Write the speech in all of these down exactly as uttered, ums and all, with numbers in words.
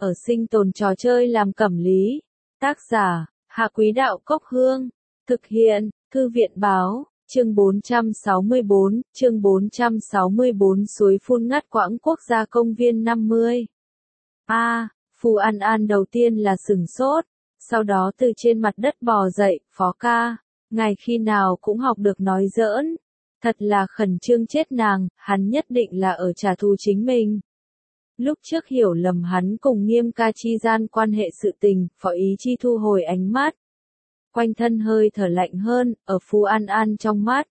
ở sinh tồn trò chơi làm cẩm lý. Tác giả, Hạ Quý Đạo Cốc Hương. Thực hiện, Thư viện Báo, chương bốn trăm sáu mươi bốn, chương bốn trăm sáu mươi bốn suối phun ngắt quãng quốc gia công viên năm mươi. A, à, Phù An An đầu tiên là sửng sốt, sau đó từ trên mặt đất bò dậy, Phó ca, ngài khi nào cũng học được nói giỡn. Thật là khẩn trương chết nàng, hắn nhất định là ở trả thù chính mình. Lúc trước hiểu lầm hắn cùng Nghiêm ca chi gian quan hệ sự tình, Phó Ý Chi thu hồi ánh mắt. Quanh thân hơi thở lạnh hơn, ở Phù An An trong mắt.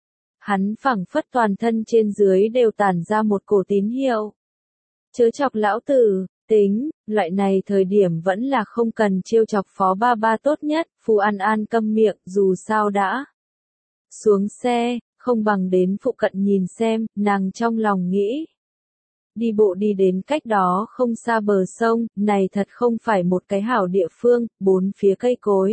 Hắn phảng phất toàn thân trên dưới đều tản ra một cổ tín hiệu. Chớ chọc lão tử, tính, loại này thời điểm vẫn là không cần trêu chọc Phó ba ba tốt nhất, Phù An An câm miệng, dù sao đã. Xuống xe, không bằng đến phụ cận nhìn xem, nàng trong lòng nghĩ. Đi bộ đi đến cách đó không xa bờ sông, này thật không phải một cái hảo địa phương, bốn phía cây cối.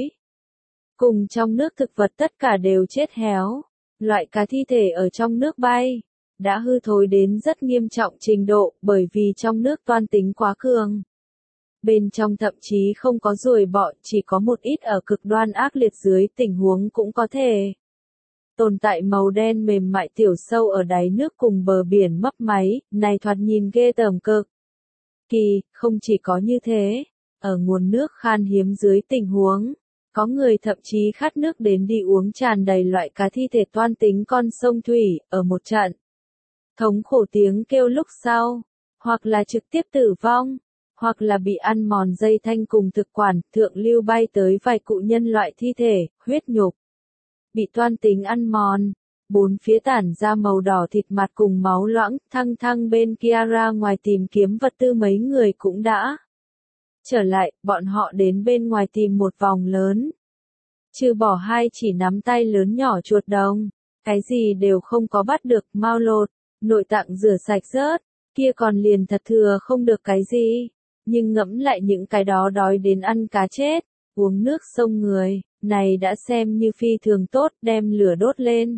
Cùng trong nước thực vật tất cả đều chết héo, loại cá thi thể ở trong nước bay, đã hư thối đến rất nghiêm trọng trình độ bởi vì trong nước toan tính quá cường. Bên trong thậm chí không có ruồi bọ, chỉ có một ít ở cực đoan ác liệt dưới tình huống cũng có thể. Tồn tại màu đen mềm mại tiểu sâu ở đáy nước cùng bờ biển mấp máy, này thoạt nhìn ghê tởm cực. Kỳ, không chỉ có như thế, ở nguồn nước khan hiếm dưới tình huống, có người thậm chí khát nước đến đi uống tràn đầy loại cá thi thể toan tính con sông thủy, ở một trận. Thống khổ tiếng kêu lúc sau, hoặc là trực tiếp tử vong, hoặc là bị ăn mòn dây thanh cùng thực quản, thượng lưu bay tới vài cụ nhân loại thi thể, huyết nhục. Bị toan tính ăn mòn, bốn phía tản ra màu đỏ thịt mặt cùng máu loãng, thăng thăng bên kia ra ngoài tìm kiếm vật tư mấy người cũng đã. Trở lại, bọn họ đến bên ngoài tìm một vòng lớn. Trừ bỏ hai chỉ nắm tay lớn nhỏ chuột đồng, cái gì đều không có bắt được, mau lột, nội tạng rửa sạch rớt, kia còn liền thật thừa không được cái gì. Nhưng ngẫm lại những cái đó đói đến ăn cá chết, uống nước sông người, này đã xem như phi thường tốt, đem lửa đốt lên.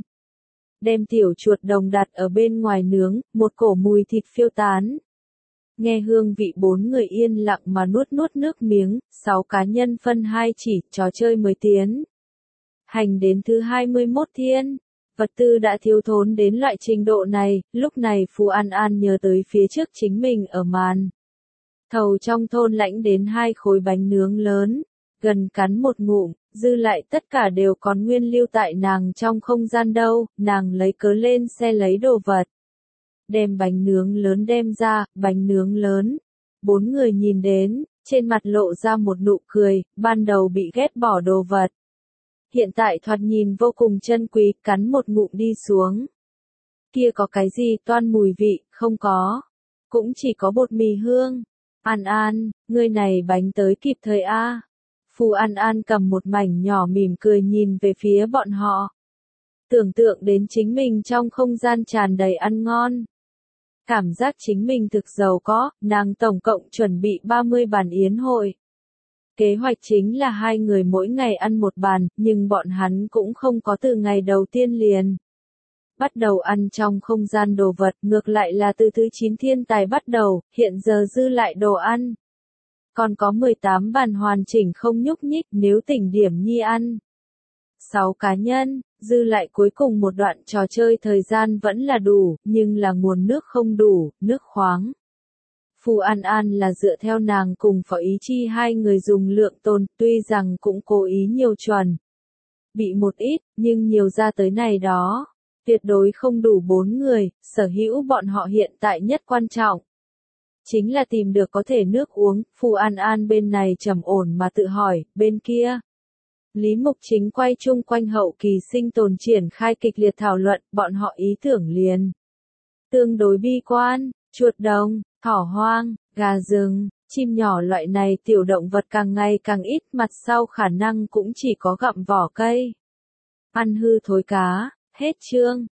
Đem tiểu chuột đồng đặt ở bên ngoài nướng, một cổ mùi thịt phiêu tán. Nghe hương vị bốn người yên lặng mà nuốt nuốt nước miếng, sáu cá nhân phân hai chỉ, trò chơi mới tiến. Hành đến thứ hai mươi mốt thiên, vật tư đã thiếu thốn đến loại trình độ này, lúc này Phù An An nhớ tới phía trước chính mình ở màn. Thầu trong thôn lãnh đến hai khối bánh nướng lớn, gần cắn một ngụm, dư lại tất cả đều còn nguyên lưu tại nàng trong không gian đâu, nàng lấy cớ lên xe lấy đồ vật. Đem bánh nướng lớn đem ra, bánh nướng lớn. Bốn người nhìn đến, trên mặt lộ ra một nụ cười, ban đầu bị ghét bỏ đồ vật. Hiện tại thoạt nhìn vô cùng chân quý, cắn một ngụm đi xuống. Kia có cái gì toan mùi vị, không có. Cũng chỉ có bột mì hương. An An, ngươi này bánh tới kịp thời a. Phù An An cầm một mảnh nhỏ mỉm cười nhìn về phía bọn họ. Tưởng tượng đến chính mình trong không gian tràn đầy ăn ngon. Cảm giác chính mình thực giàu có, nàng tổng cộng chuẩn bị ba mươi bàn yến hội. Kế hoạch chính là hai người mỗi ngày ăn một bàn, nhưng bọn hắn cũng không có từ ngày đầu tiên liền. Bắt đầu ăn trong không gian đồ vật, ngược lại là từ thứ chín thiên tài bắt đầu, hiện giờ dư lại đồ ăn. Còn có mười tám bàn hoàn chỉnh không nhúc nhích nếu tỉnh điểm nhi ăn. sáu cá nhân, dư lại cuối cùng một đoạn trò chơi thời gian vẫn là đủ, nhưng là nguồn nước không đủ, nước khoáng. Phù An An là dựa theo nàng cùng Phó Ý Chi hai người dùng lượng tồn, tuy rằng cũng cố ý nhiều chuẩn. Bị một ít, nhưng nhiều ra tới này đó. Tuyệt đối không đủ bốn người, sở hữu bọn họ hiện tại nhất quan trọng. Chính là tìm được có thể nước uống, Phù An An bên này trầm ổn mà tự hỏi, bên kia. Lý Mục Chính quay chung quanh hậu kỳ sinh tồn triển khai kịch liệt thảo luận, bọn họ ý tưởng liền. Tương đối bi quan, chuột đồng, thỏ hoang, gà rừng, chim nhỏ loại này tiểu động vật càng ngày càng ít, mặt sau khả năng cũng chỉ có gặm vỏ cây. Ăn hư thối cá, hết chương.